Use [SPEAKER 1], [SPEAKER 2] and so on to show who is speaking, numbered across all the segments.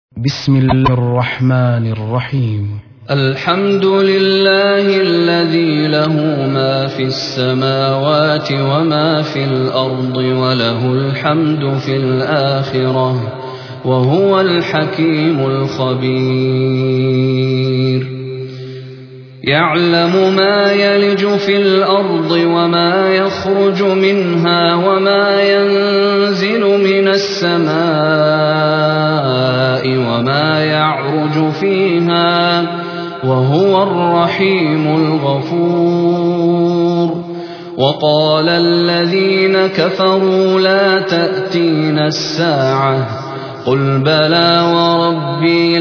[SPEAKER 1] بسم الله الرحمن الرحيم.
[SPEAKER 2] الحمد لله الذي له ما في السماوات وما في الأرض وله الحمد في الآخرة وهو الحكيم الخبير. يعلم ما يلج في الأرض وما يخرج منها وما ينزل من السماء وما يعرج فيها وهو الرحيم الغفور. وقال الذين كفروا لا تأتينا الساعة قل بلى وربي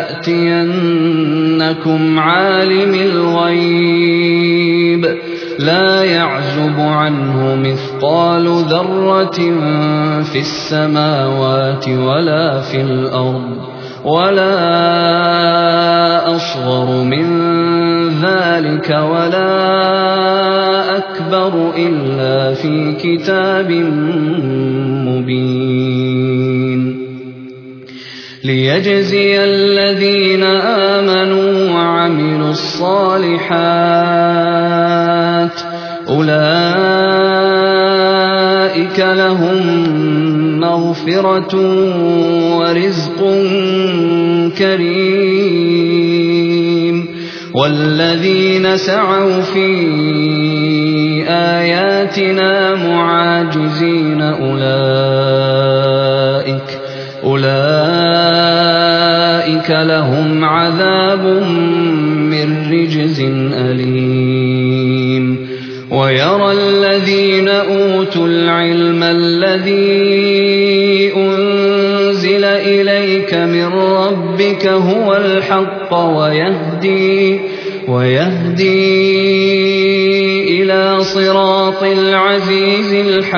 [SPEAKER 2] لتأتينكم عالم الغيب لا يعزب عنه مثقال ذرة في السماوات ولا في الأرض ولا أصغر من ذلك ولا أكبر إلا في كتاب مبين. ليجزي الذين آمنوا وعملوا الصالحات أولئك لهم مغفرة ورزق كريم. والذين سعوا في آياتنا معاجزين أولئك لهم عذاب من رجز أليم. ويرى الذين أوتوا العلم الذي أنزل إليك من ربك هو الحق ويهدي إلى صراط العزيز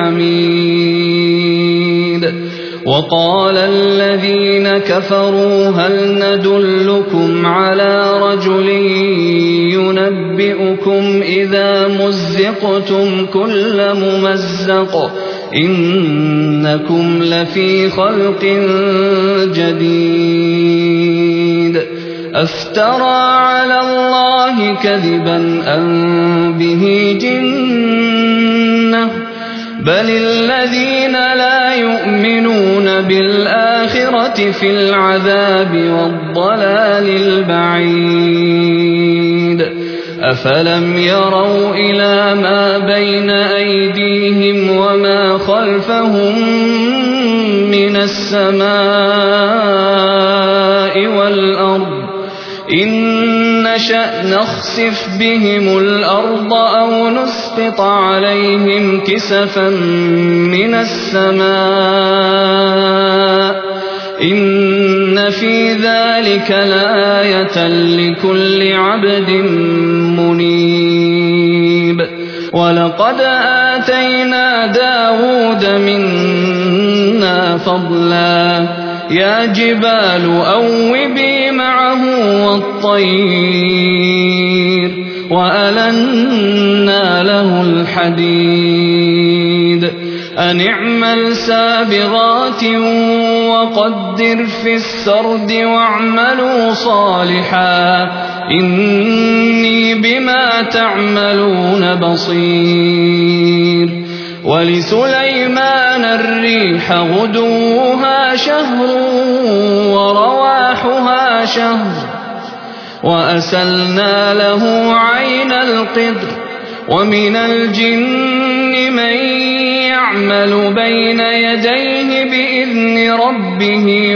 [SPEAKER 2] الحميد. وقال الذين كفروا هل ندلكم على رجل ينبئكم إذا مزقتم كل ممزق إنكم لفي خلق جديد. أفترى على الله كذبا أم به جنة بل الذين لا يؤمنون بالآخرة في العذاب والضلال البعيد. أفلم يروا إلى ما بين أيديهم وما خلفهم من السماء والأرض إن نشأ نخسف بهم الأرض أو نسقط عليهم كسفا من السماء إن في ذلك لآية لكل عبد منيب. ولقد آتينا داود منا فضلا يا جبال أوبي معه والطير وألنا له الحديد أن اعمل سابغات وقدر في السرد واعملوا صالحا إني بما تعملون بصير. ولسليمان الريح غدوها شهر ورواحها شهر وأسلنا له عين القدر. ومن الجن من يعمل بين يديه بإذن ربه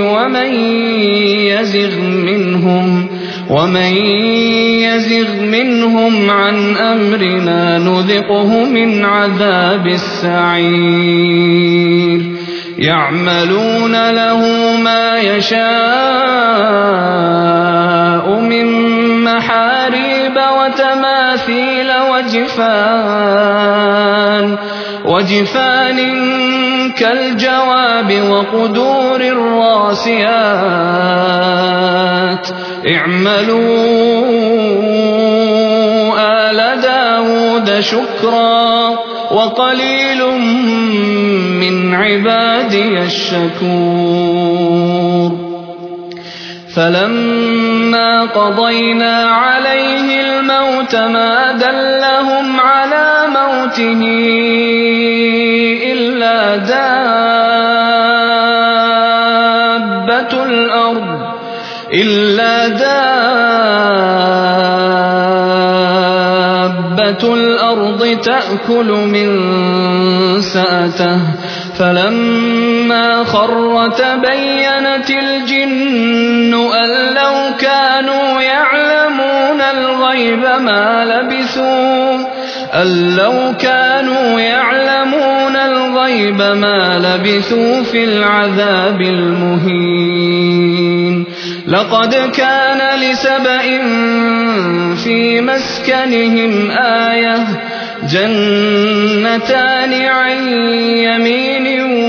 [SPEAKER 2] ومن يزغ منهم عن أمرنا نذقه من عذاب السعير. يعملون له ما يشاء من محاريب وتماثيل وجفان كالجواب وقدور الراسيات اعملوا آل داود شكرا وقليل من عبادي الشكور. فلما قضينا عليه الموت ما دلهم على موته إلا دابة الأرض تأكل من سأته فلما خر تبينت الجن أن لو كانوا يعلمون الغيب ما لبثوا في العذاب المهين لقد كان لسبإ في مسكنهم آية جنتان عن يمين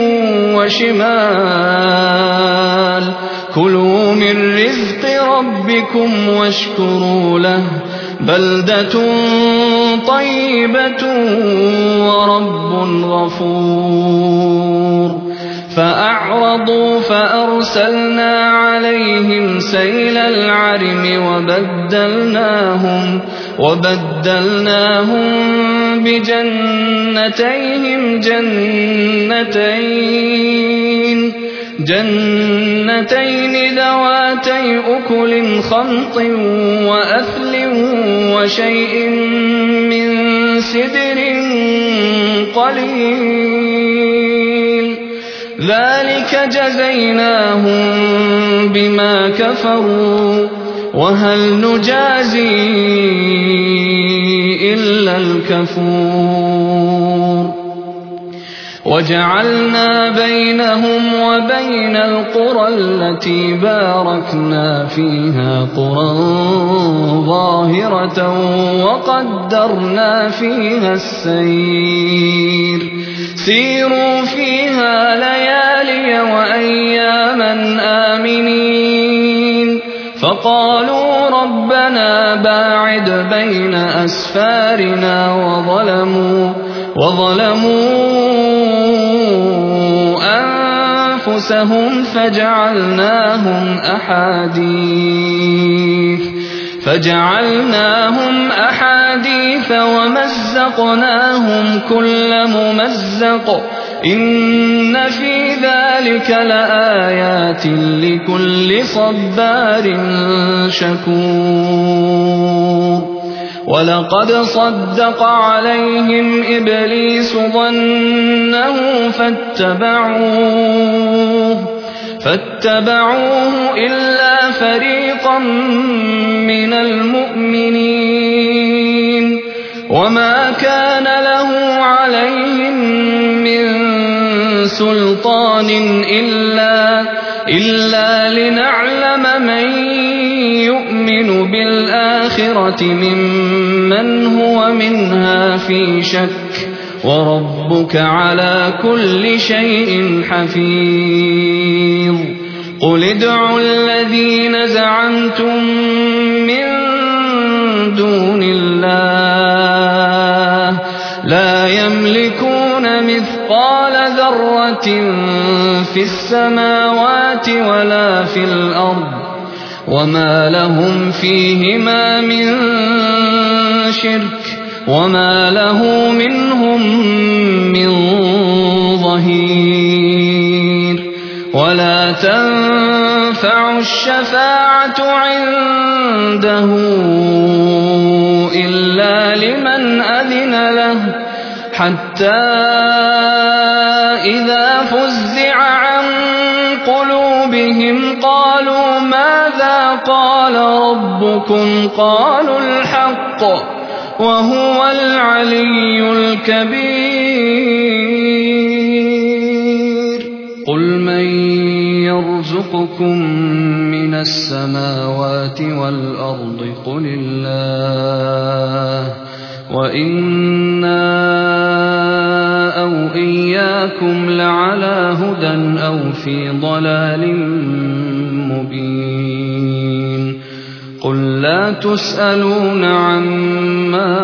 [SPEAKER 2] وشمال كلوا من رزق ربكم واشكروا له بلدة طيبة ورب غفور فأعرضوا فأرسلنا عليهم سيل العرم وبدلناهم بجنتيهم جنتين ذواتي أكل خمط وأثل وشيء من سدر قليل ذلك جزيناهم بما كفروا وهل نجازي إلا الكفور وجعلنا بينهم وبين القرى التي باركنا فيها قرى ظاهرة وقدرنا فيها السير سيروا فيها ليالي وأياما آمنين فقالوا ربنا باعد بين أسفارنا وظلموا أنفسهم فجعلناهم أحاديث ومزقناهم كل ممزق إن في ذلك لآيات لكل صبار شكور ولقد صدق عليهم إبليس ظنه فاتبعوه إلا فريقا من المؤمنين وما كان له عليهم من سلطان إلا لنعلم من يؤمن بالآخرة ممن هو منها في شك وربك على كل شيء حفيظ قل ادعوا الذين زعمتم من دون الله لا يملكون مثقال ذرة في السماوات ولا في الأرض وما لهم فيهما من شرك وما له منهم من ظهير ولا تنفع الشفاعة عنده إلا لمن أذن له حتى إذا فزع عن قلوبهم قالوا ماذا قال ربكم قالوا الحق وهو العلي الكبير قل من يرزقكم من السماوات والأرض قل الله وإنا أو إياكم لعلى هدى أو في ضلال مبين قل لا تسألون عما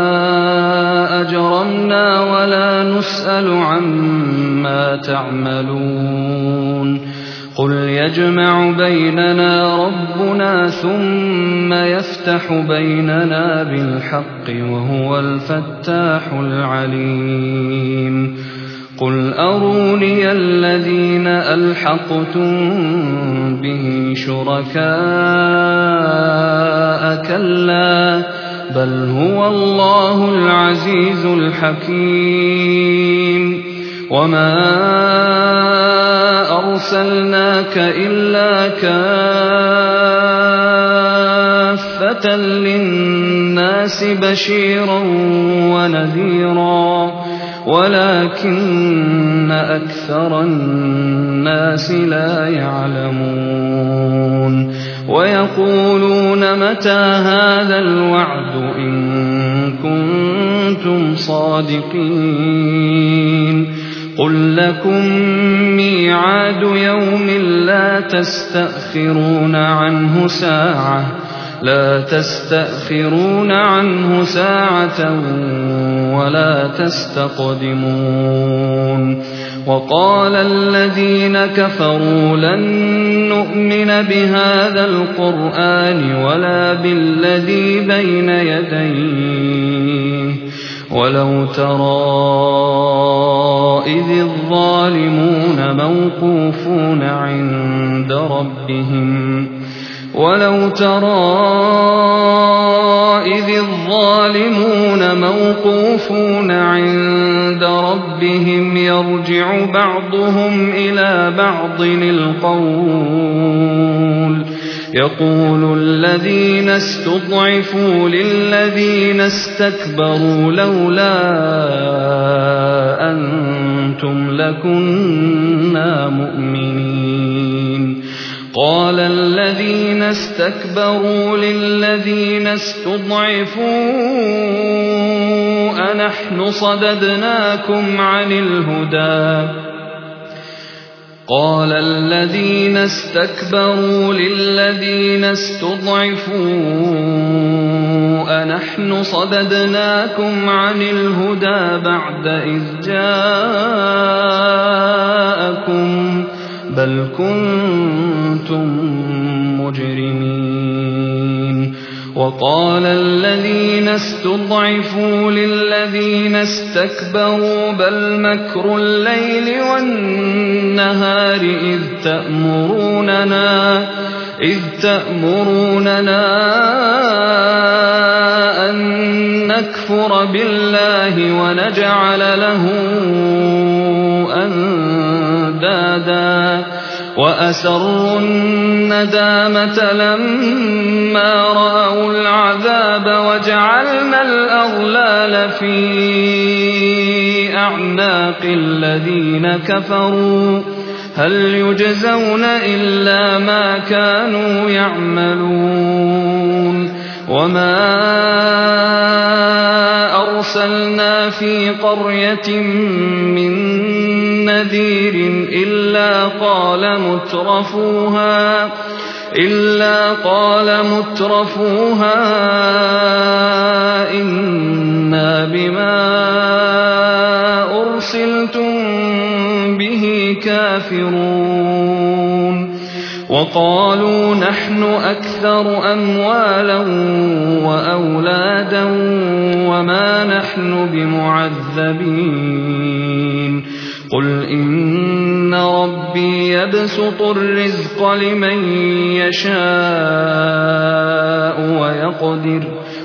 [SPEAKER 2] أجرمنا ولا نسأل عما تعملون قل يجمع بيننا ربنا ثم يفتح بيننا بالحق وهو الفتاح العليم قل أروني الذين ألحقتم به شركاء كلا بل هو الله العزيز الحكيم وما أرسلناك إلا كافة للناس بشيرا ونذيرا ولكن أكثر الناس لا يعلمون ويقولون متى هذا الوعد إن كنتم صادقين قل لكم ميعاد يوم لا تستأخرون عنه ساعة ولا تستقدمون وقال الذين كفروا لن نؤمن بهذا القرآن ولا بالذي بين يديه ولو ترى إذ الظالمون موقوفون عند ربهم يرجع بعضهم إلى بعض القول يقول الذين استضعفوا للذين استكبروا لولا أنتم لكنا مؤمنين قال الذين استكبروا للذين استضعفوا أنحن صددناكم عن الهدى بعد إذ جاءكم بل كنتم مجرمين وقال الذين استضعفوا للذين استكبروا بل مكر الليل والنهار إذ تأمروننا أن نكفر بالله ونجعل له أندادا وأسروا الندامة لما رأوا العذاب وجعلنا الأغلال في أعناق الذين كفروا هل يجزون إلا ما كانوا يعملون وما أرسلنا في قرية من نذير إلا قال مترفوها إنا بما أرسلتم به كافرون وقالوا نحن أكثر أموالا وأولادا وما نحن بمعذبين قل إن ربي يبسط الرزق لمن يشاء ويقدر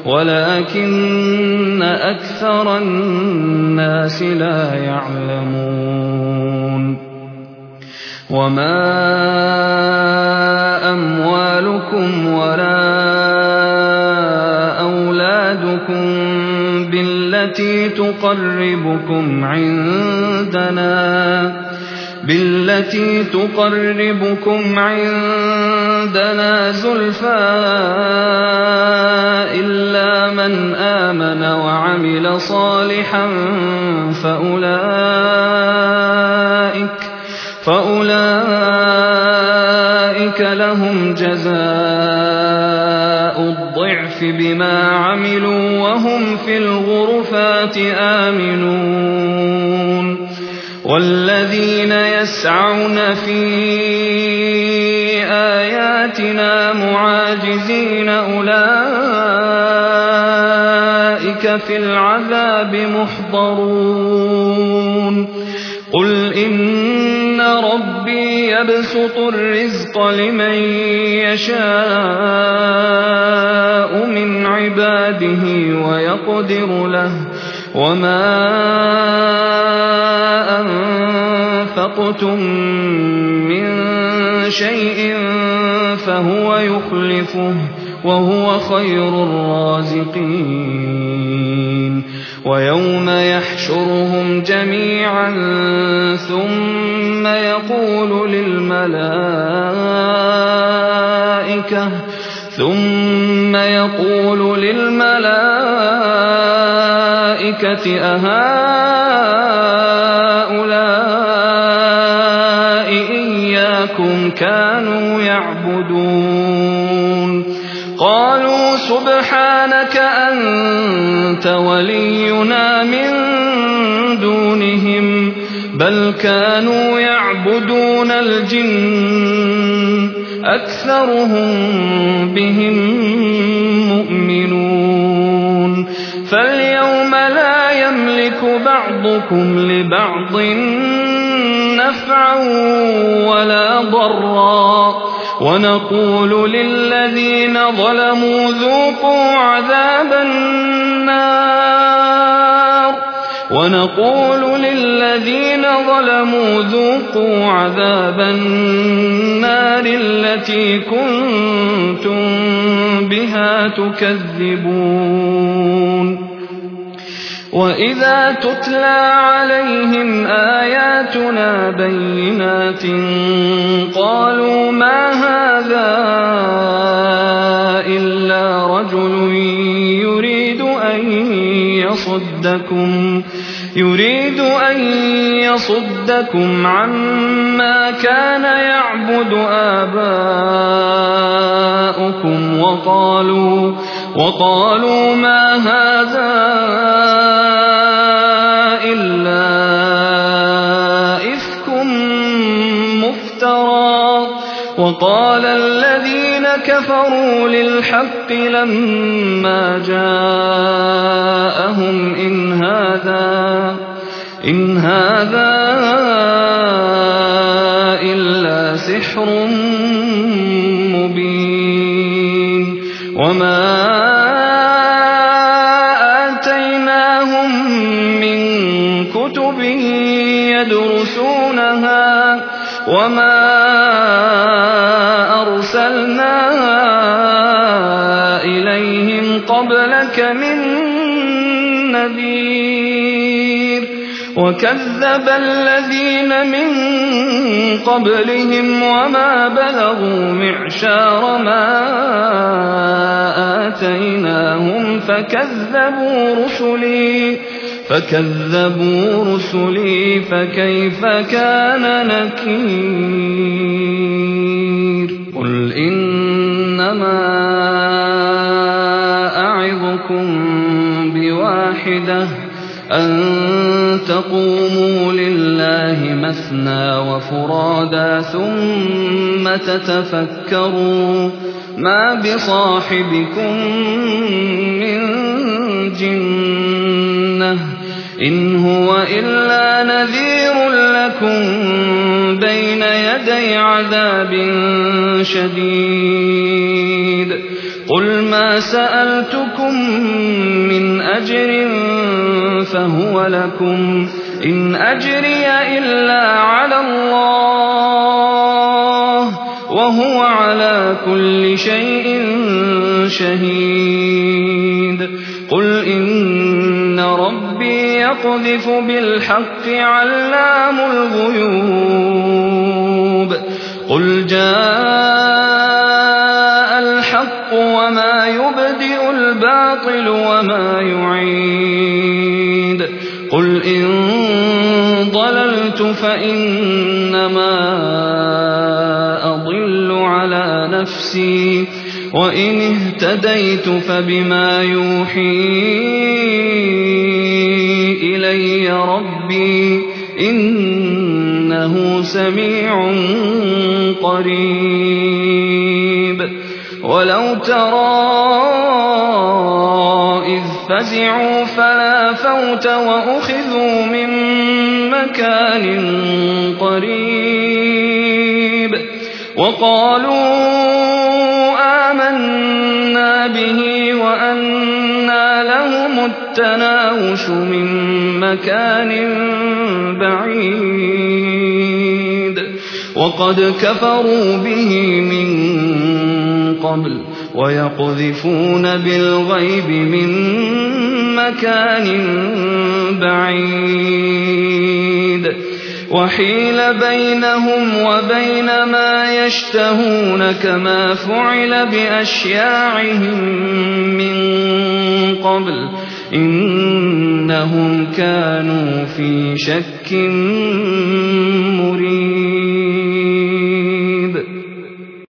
[SPEAKER 2] ولكن أكثر الناس لا يعلمون وما أموالكم ولا أولادكم بالتي تقربكم عندنا زلفى إلا من آمن وعمل صالحا فأولئك لهم جزاء الضعف بما عملوا وهم في الغرفات آمنون والذين يسعون في آياتنا معاجزين أولئك في العذاب محضرون قل إن ربي يبسط الرزق لمن يشاء من عباده ويقدر له وما أنفقتم من شيء فهو يخلفه وهو خير الرازقين ويوم يحشرهم جميعا ثم يقول للملائكة أهؤلاء إياكم كانوا يعبدون قالوا سبحانك أنت ولينا من دونهم بل كانوا يعبدون الجن أكثرهم بهم مؤمنون فاليوم لا يملك بعضكم لبعض نفعا ولا ضرا ونقول للذين ظلموا ذوقوا عذاب النار التي كنتم بها تكذبون وإذا تتلى عليهم آياتنا بينات قالوا ما هذا إلا رجل يريد أن يصدكم عما كان يعبد آباؤكم وقالوا ما هذا إلا إفك مفترى وقال الذين كفروا للحق لما جاءهم إن هذا إلا سحر مبين وما آتيناهم من كتب يدرسونها وما أرسلنا إليهم قبلك من نذير وكذب الذين من قبلهم وما بلغوا معشار ما آتيناهم فكذبوا رسلي فكيف كان نكير قل إنما أعظكم بواحدة أن تقوموا لله مثنى وفرادا ثم تتفكروا ما بصاحبكم من جنة إن هو إلا نذير لكم بين يدي عذاب شديد قل ما سألتكم من أجر فهو لكم إن أجري إلا على الله وهو على كل شيء شهيد قل إن ربي يقذف بالحق علام الغيوب قل جاء الحق وما يبدئ الباطل وما يعيد قل إن ضللت فإنما أضل على نفسي وإن اهتديت فبما يوحي إلي ربي إنه سميع قريب ولو ترى إذ فزعوا فلا فوت وأخذوا من مكان قريب وقالوا آمنا به وأنى لهم التناوش من مكان بعيد وقد كفروا به من قبل ويقذفون بالغيب من مكان بعيد وحيل بينهم وبين ما يشتهون كما فعل بأشياعهم من قبل إنهم كانوا في شك مريب